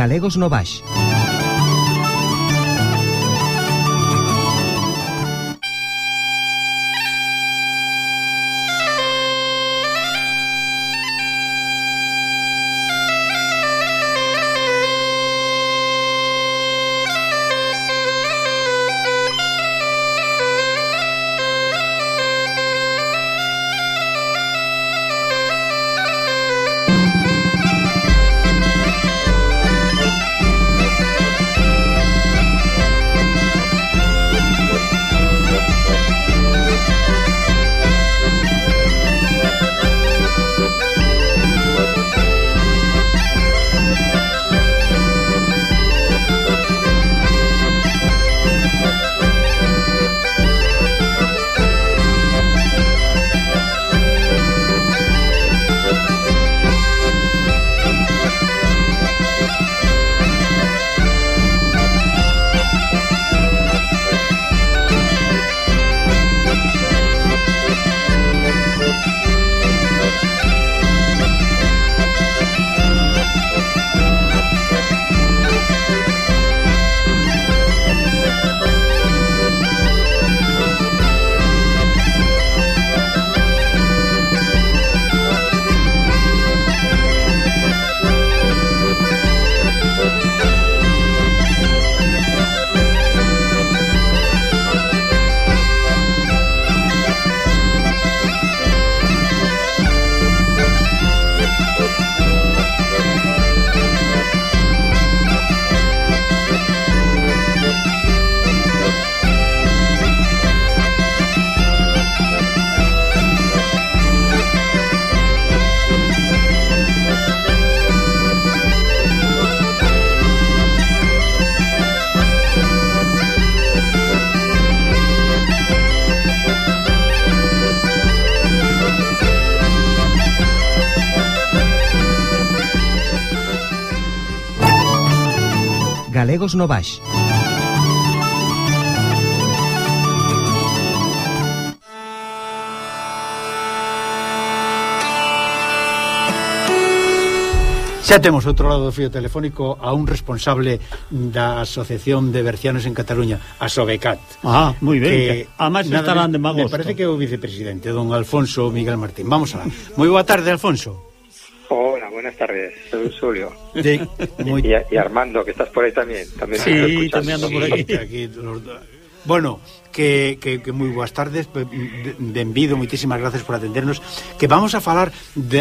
Galegos no Baix. Galegos no Baix. Xa temos outro lado do fío telefónico a un responsable da Asociación de Bercianos en Cataluña, a Sobecat. Ah, moi ben. Además estarán de magosto. Me parece que é o vicepresidente, don Alfonso Miguel Martín. Vamos alá. Moi boa tarde, Alfonso. Hola, buenas tardes. Soy Julio. Sí, y Armando, que estás por ahí también. Sí, tamén ando por aquí. Bueno, que moi boas tardes. Benvido, moitísimas gracias por atendernos. Que vamos a falar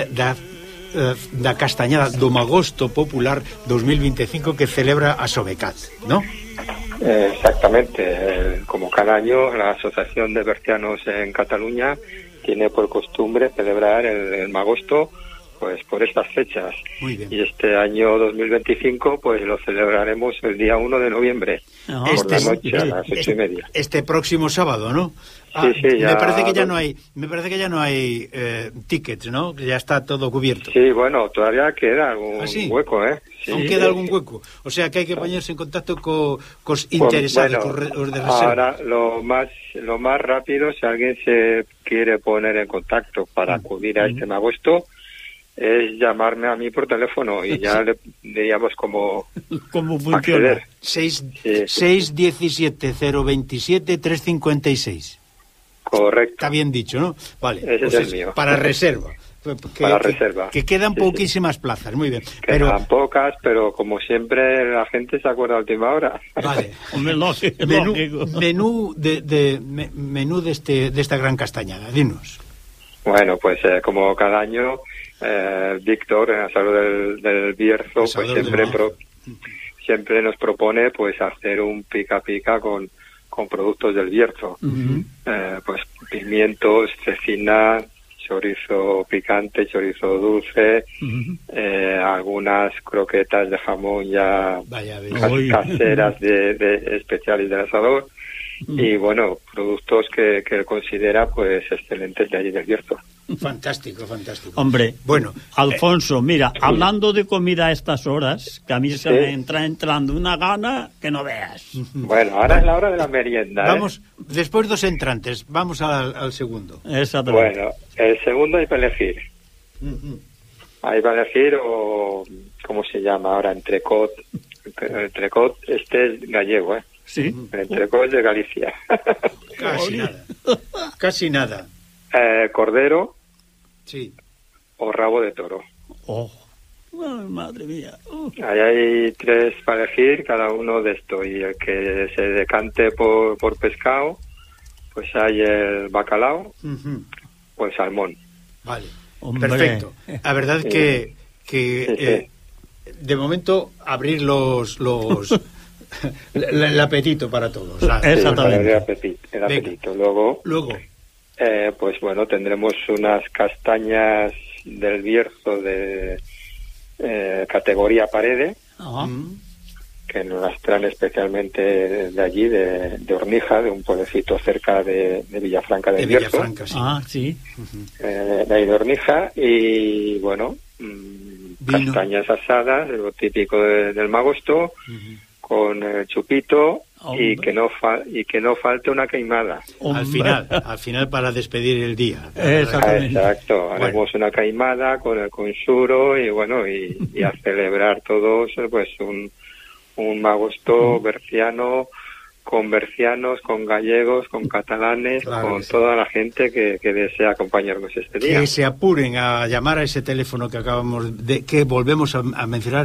da castañada do Magosto Popular 2025 que celebra a Sobecat, ¿no? Exactamente. Como cada año, la Asociación de Bercianos en Cataluña tiene por costumbre celebrar el Magosto pues por estas fechas. Muy bien. Y este año 2025 pues lo celebraremos el día 1 de noviembre, por la noche a las 8:30. Este próximo sábado, ¿no? Sí, ya... Me parece que ya no hay tickets, ¿no? Que ya está todo cubierto. Sí, bueno, todavía queda algún hueco, ¿eh? Sí, aún queda algún hueco. O sea que hay que ponerse en contacto cos interesados, bueno, os de reserva. Ahora lo más rápido, si alguien se quiere poner en contacto para acudir a este Magosto, es llamarme a mí por teléfono y ya le diríamos cómo funciona. 617-027-356. Correcto. Está bien dicho, ¿no? Vale. Ese pues es el mío. Para reserva. Que quedan poquísimas plazas, muy bien. Quedan pocas, pero como siempre la gente se acuerda a última hora. Vale. menú de esta gran castañada, dinos. Bueno, pues como cada año, Víctor, en Asador del Bierzo, pues siempre nos propone pues hacer un pica con productos del Bierzo. Pues pimientos, cecina, chorizo picante, chorizo dulce, algunas croquetas de jamón ya caseras de especiales del asador, y bueno, productos que él considera pues excelentes de allí del Bierzo. Fantástico. Hombre, bueno, Alfonso, mira, hablando de comida a estas horas, que a mí se me entra entrando una gana que no veas. Bueno, ahora es la hora de la merienda. Vamos, después dos entrantes, vamos al segundo. Exactamente. Bueno, el segundo hay para elegir. Hay para elegir o ¿cómo se llama ahora? Entrecot, este es gallego, ¿eh? Sí. El entrecot es de Galicia. Casi nada. Casi nada. Cordero Sí. o rabo de toro. Oh. Ay, madre mía. Ahí hay 3 para elegir, cada uno de estos. Y el que se decante por pescado, pues hay el bacalao Uh-huh. o el salmón. Vale. Hombre. Perfecto. La verdad que de momento abrir el apetito para todos. Exactamente. El apetito. Luego, pues bueno, tendremos unas castañas del Bierzo de categoría Parede, Ajá. que nos las traen especialmente de allí, de Ornija, de un pueblecito cerca de Villafranca del Bierzo. Villafranca, sí. Ah, sí. De ahí de Ornija, y bueno, castañas asadas, lo típico del magosto, con chupito. Hombre. Y que no falte una queimada. Al final para despedir el día. Exactamente. Exacto, haremos una caimada con el consuro y bueno, y a celebrar todos pues un magosto berciano, con bercianos, con gallegos, con catalanes, claro, con toda la gente que desea acompañarnos este día. Que se apuren a llamar a ese teléfono que acabamos que volvemos a mencionar,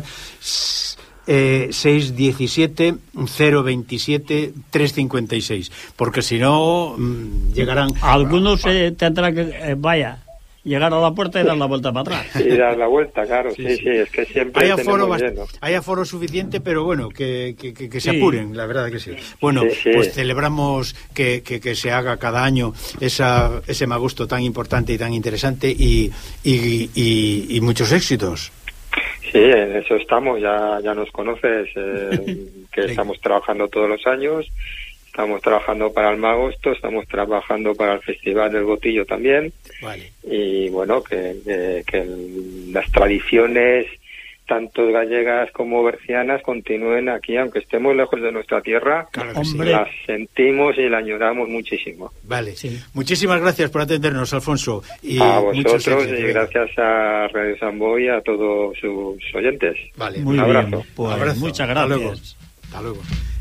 617 027 356, porque si no llegarán Algunos tendrán que llegar a la puerta y dar la vuelta para atrás. Y dar la vuelta, claro, sí, es que siempre hay aforo suficiente, pero bueno, que se apuren, la verdad que sí. Bueno, pues celebramos que se haga cada año ese magusto tan importante y tan interesante y muchos éxitos. Sí, en eso estamos, ya nos conoces, que estamos trabajando todos los años, estamos trabajando para el Magosto, estamos trabajando para el Festival del Botillo también, vale. Y bueno, que las tradiciones, tanto gallegas como bercianas, continúen aquí, aunque estemos lejos de nuestra tierra, Claro que Hombre. las sentimos y la añoramos muchísimo. Vale, Sí. Muchísimas gracias por atendernos, Alfonso. Y A muchos vosotros éxitos. y gracias a Radio Samboy y a todos sus oyentes. Vale, Muy un abrazo. bien. Pues abrazo. muchas Hasta luego. gracias. Hasta luego.